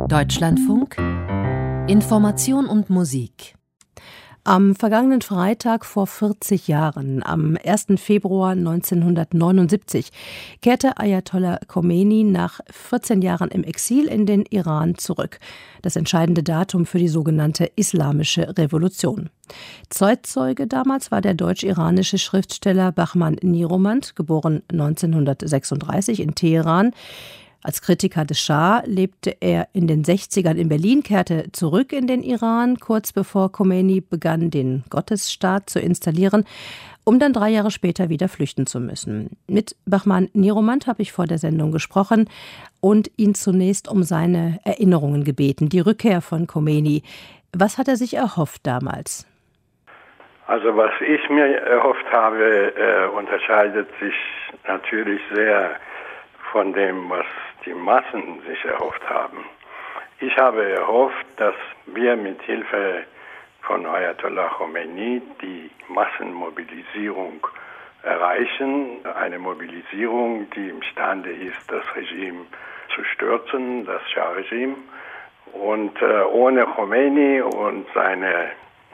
Deutschlandfunk Information und Musik. Am vergangenen Freitag vor 40 Jahren, am 1. Februar 1979, kehrte Ayatollah Khomeini nach 14 Jahren im Exil in den Iran zurück. Das entscheidende Datum für die sogenannte Islamische Revolution. Zeitzeuge damals war der deutsch-iranische Schriftsteller Bahman Niromand, geboren 1936 in Teheran. Als Kritiker des Schah lebte er in den 60ern in Berlin, kehrte zurück in den Iran, kurz bevor Khomeini begann, den Gottesstaat zu installieren, um dann 3 Jahre später wieder flüchten zu müssen. Mit Bahman Niromand habe ich vor der Sendung gesprochen und ihn zunächst um seine Erinnerungen gebeten, die Rückkehr von Khomeini. Was hat er sich erhofft damals? Also was ich mir erhofft habe, unterscheidet sich natürlich sehr von dem, was die Massen sich erhofft haben. Ich habe erhofft, dass wir mit Hilfe von Ayatollah Khomeini die Massenmobilisierung erreichen. Eine Mobilisierung, die imstande ist, das Regime zu stürzen, das Schah-Regime. Und ohne Khomeini und seine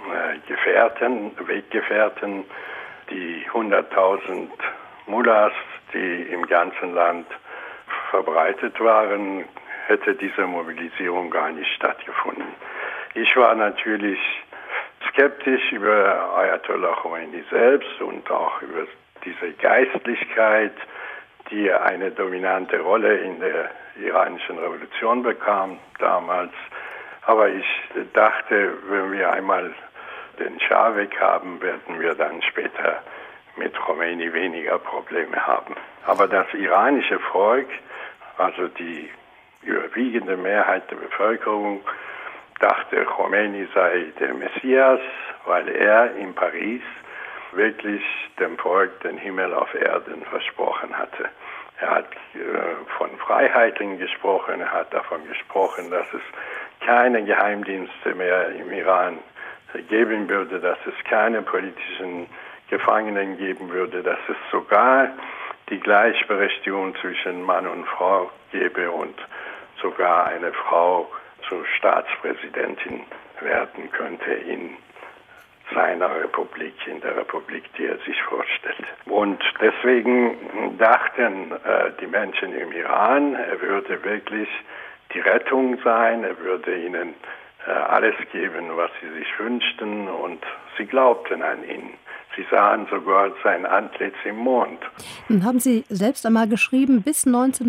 Weggefährten, die 100.000 Mullahs, die im ganzen Land verbreitet waren, hätte diese Mobilisierung gar nicht stattgefunden. Ich war natürlich skeptisch über Ayatollah Khomeini selbst und auch über diese Geistlichkeit, die eine dominante Rolle in der iranischen Revolution bekam damals. Aber ich dachte, wenn wir einmal den Schah weg haben, werden wir dann später mit Khomeini weniger Probleme haben. Aber das iranische Volk, also die überwiegende Mehrheit der Bevölkerung, dachte, Khomeini sei der Messias, weil er in Paris wirklich dem Volk den Himmel auf Erden versprochen hatte. Er hat von Freiheiten gesprochen, er hat davon gesprochen, dass es keine Geheimdienste mehr im Iran geben würde, dass es keine politischen Gefangenen geben würde, dass es sogar die Gleichberechtigung zwischen Mann und Frau gäbe und sogar eine Frau zur Staatspräsidentin werden könnte in seiner Republik, in der Republik, die er sich vorstellt. Und deswegen dachten die Menschen im Iran, er würde wirklich die Rettung sein, er würde ihnen alles geben, was sie sich wünschten, und sie glaubten an ihn. Sie sahen sogar sein Antlitz im Mond. Nun haben Sie selbst einmal geschrieben, bis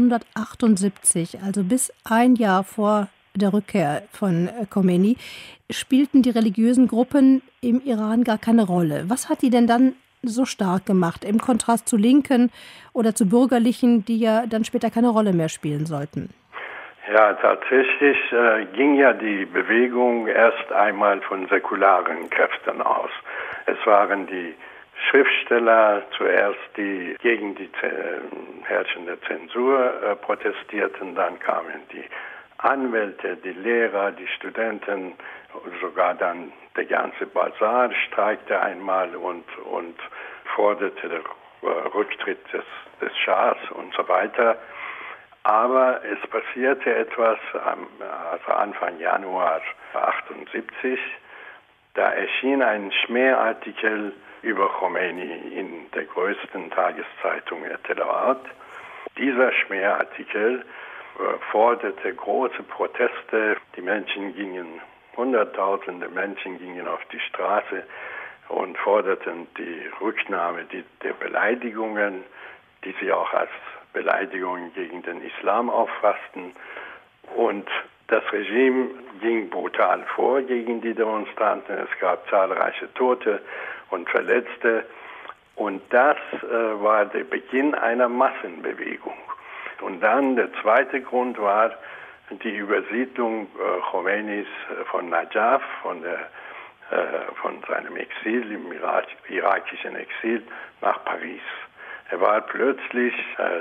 1978, also bis ein Jahr vor der Rückkehr von Khomeini, spielten die religiösen Gruppen im Iran gar keine Rolle. Was hat die denn dann so stark gemacht, im Kontrast zu Linken oder zu Bürgerlichen, die ja dann später keine Rolle mehr spielen sollten? Ja, tatsächlich ging ja die Bewegung erst einmal von säkularen Kräften aus. Es waren die Schriftsteller zuerst, die gegen die herrschende Zensur protestierten, dann kamen die Anwälte, die Lehrer, die Studenten, sogar dann der ganze Basar streikte einmal und forderte den Rücktritt des Schahs und so weiter. Aber es passierte etwas also Anfang Januar 1978. Da erschien ein Schmähartikel über Khomeini in der größten Tageszeitung Etelawat. Dieser Schmähartikel forderte große Proteste. Die Menschen Hunderttausende Menschen gingen auf die Straße und forderten die Rücknahme der Beleidigungen, die sie auch als Beleidigungen gegen den Islam auffassten. Und das Regime ging brutal vor gegen die Demonstranten. Es gab zahlreiche Tote und Verletzte. Und das war der Beginn einer Massenbewegung. Und dann der zweite Grund war die Übersiedlung Khomeinis von Najaf, von seinem Exil, im irakischen Exil, nach Paris. Er war plötzlich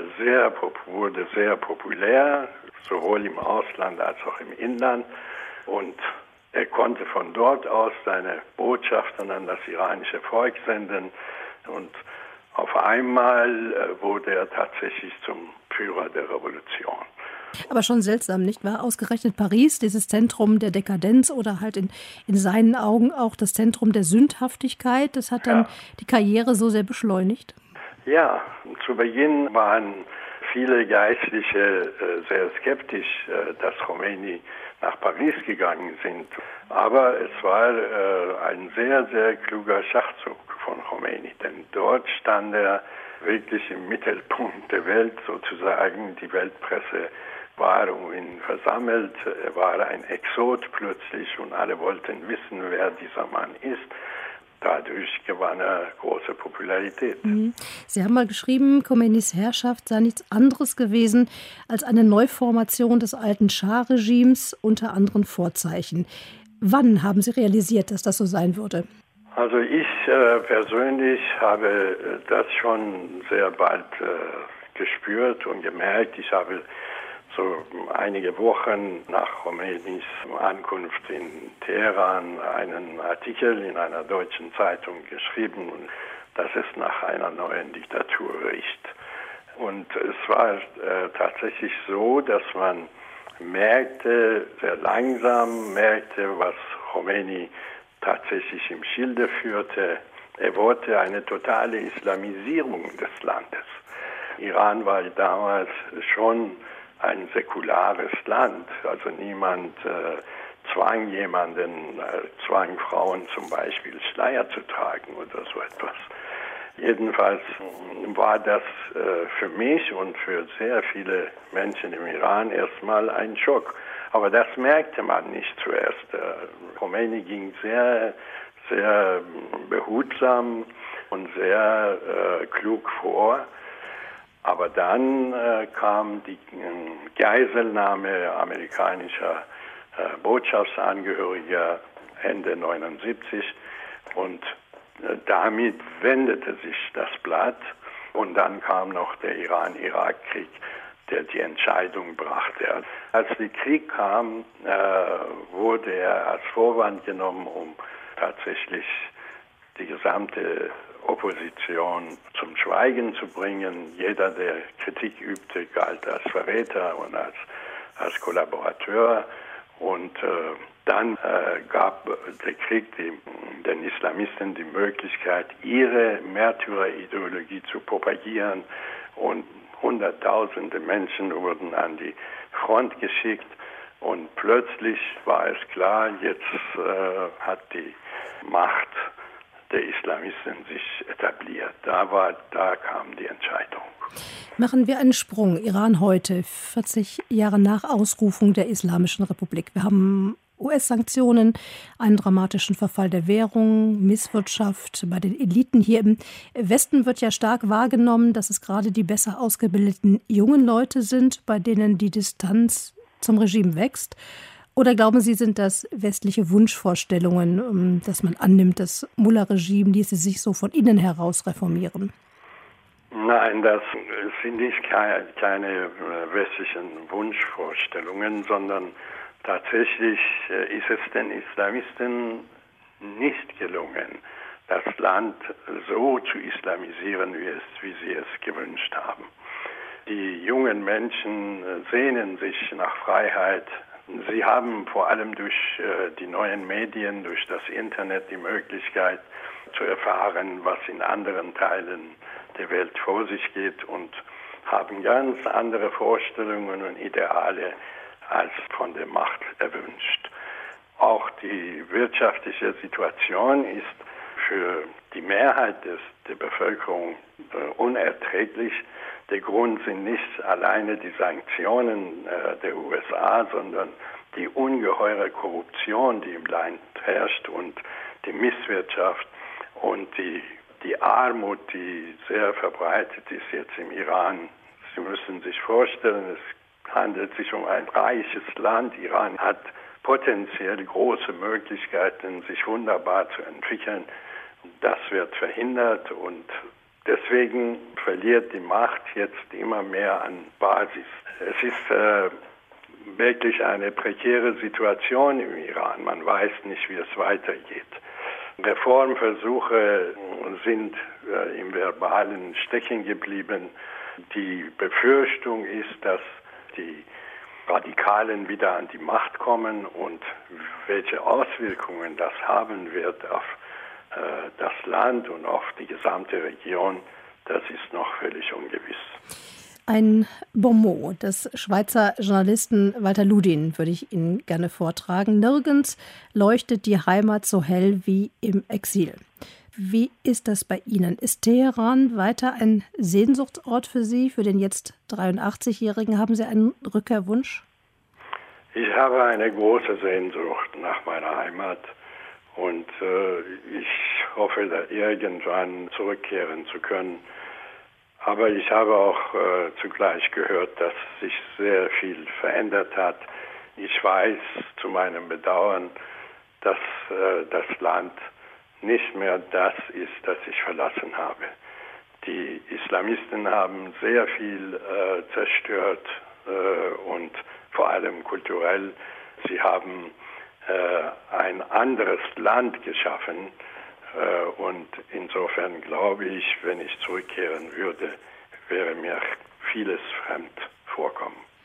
wurde sehr populär, sowohl im Ausland als auch im Inland. Und er konnte von dort aus seine Botschaften an das iranische Volk senden. Und auf einmal wurde er tatsächlich zum Führer der Revolution. Aber schon seltsam, nicht wahr? Ausgerechnet Paris, dieses Zentrum der Dekadenz oder halt in seinen Augen auch das Zentrum der Sündhaftigkeit, das hat dann Ja. die Karriere so sehr beschleunigt. Ja, zu Beginn waren viele Geistliche sehr skeptisch, dass Khomeini nach Paris gegangen sind. Aber es war ein sehr, sehr kluger Schachzug von Khomeini, denn dort stand er wirklich im Mittelpunkt der Welt sozusagen. Die Weltpresse war um ihn versammelt. Er war ein Exot plötzlich und alle wollten wissen, wer dieser Mann ist. Dadurch gewann er große Popularität. Sie haben mal geschrieben, Khomeinis Herrschaft sei nichts anderes gewesen als eine Neuformation des alten Schah-Regimes unter anderen Vorzeichen. Wann haben Sie realisiert, dass das so sein würde? Also ich persönlich habe das schon sehr bald gespürt und gemerkt. Ich habe so einige Wochen nach Khomeinis Ankunft in Teheran einen Artikel in einer deutschen Zeitung geschrieben, dass es nach einer neuen Diktatur riecht. Und es war tatsächlich so, dass man sehr langsam merkte, was Khomeini tatsächlich im Schilde führte. Er wollte eine totale Islamisierung des Landes. Iran war damals schon ein säkulares Land, also niemand zwang Frauen zum Beispiel Schleier zu tragen oder so etwas. Jedenfalls war das für mich und für sehr viele Menschen im Iran erstmal ein Schock. Aber das merkte man nicht zuerst. Khomeini ging sehr, sehr behutsam und sehr klug vor. Aber dann kam die Geiselnahme amerikanischer Botschaftsangehöriger Ende 1979 und damit wendete sich das Blatt und dann kam noch der Iran-Irak-Krieg, der die Entscheidung brachte. Als der Krieg kam, wurde er als Vorwand genommen, um tatsächlich die gesamte Opposition zum Schweigen zu bringen. Jeder, der Kritik übte, galt als Verräter und als Kollaborateur. Und dann gab der Krieg den Islamisten die Möglichkeit, ihre Märtyrerideologie zu propagieren. Und Hunderttausende Menschen wurden an die Front geschickt. Und plötzlich war es klar, jetzt hat die Macht der Islamisten sich etabliert. Da kam die Entscheidung. Machen wir einen Sprung. Iran heute, 40 Jahre nach Ausrufung der Islamischen Republik. Wir haben US-Sanktionen, einen dramatischen Verfall der Währung, Misswirtschaft bei den Eliten. Hier im Westen wird ja stark wahrgenommen, dass es gerade die besser ausgebildeten jungen Leute sind, bei denen die Distanz zum Regime wächst. Oder glauben Sie, sind das westliche Wunschvorstellungen, dass man annimmt, das Mullah-Regime ließe sich so von innen heraus reformieren? Nein, das sind nicht keine westlichen Wunschvorstellungen, sondern tatsächlich ist es den Islamisten nicht gelungen, das Land so zu islamisieren, wie sie es gewünscht haben. Die jungen Menschen sehnen sich nach Freiheit. Sie haben vor allem durch die neuen Medien, durch das Internet die Möglichkeit zu erfahren, was in anderen Teilen der Welt vor sich geht und haben ganz andere Vorstellungen und Ideale als von der Macht erwünscht. Auch die wirtschaftliche Situation ist für die Mehrheit der Bevölkerung unerträglich. Der Grund sind nicht alleine die Sanktionen der USA, sondern die ungeheure Korruption, die im Land herrscht und die Misswirtschaft und die Armut, die sehr verbreitet ist jetzt im Iran. Sie müssen sich vorstellen, es handelt sich um ein reiches Land. Iran hat potenziell große Möglichkeiten, sich wunderbar zu entwickeln. Das wird verhindert und deswegen verliert die Macht jetzt immer mehr an Basis. Es ist wirklich eine prekäre Situation im Iran. Man weiß nicht, wie es weitergeht. Reformversuche sind im Verbalen stecken geblieben. Die Befürchtung ist, dass die Radikalen wieder an die Macht kommen und welche Auswirkungen das haben wird auf das Land und auf die gesamte Region, das ist noch völlig ungewiss. Ein Bonmot des Schweizer Journalisten Walter Ludin würde ich Ihnen gerne vortragen. Nirgends leuchtet die Heimat so hell wie im Exil. Wie ist das bei Ihnen? Ist Teheran weiter ein Sehnsuchtsort für Sie, für den jetzt 83-Jährigen? Haben Sie einen Rückkehrwunsch? Ich habe eine große Sehnsucht nach meiner Heimat und ich hoffe, da irgendwann zurückkehren zu können. Aber ich habe auch zugleich gehört, dass sich sehr viel verändert hat. Ich weiß zu meinem Bedauern, dass das Land nicht mehr das ist, das ich verlassen habe. Die Islamisten haben sehr viel zerstört und vor allem kulturell. Sie haben ein anderes Land geschaffen und insofern glaube ich, wenn ich zurückkehren würde, wäre mir vieles fremd vorkommen.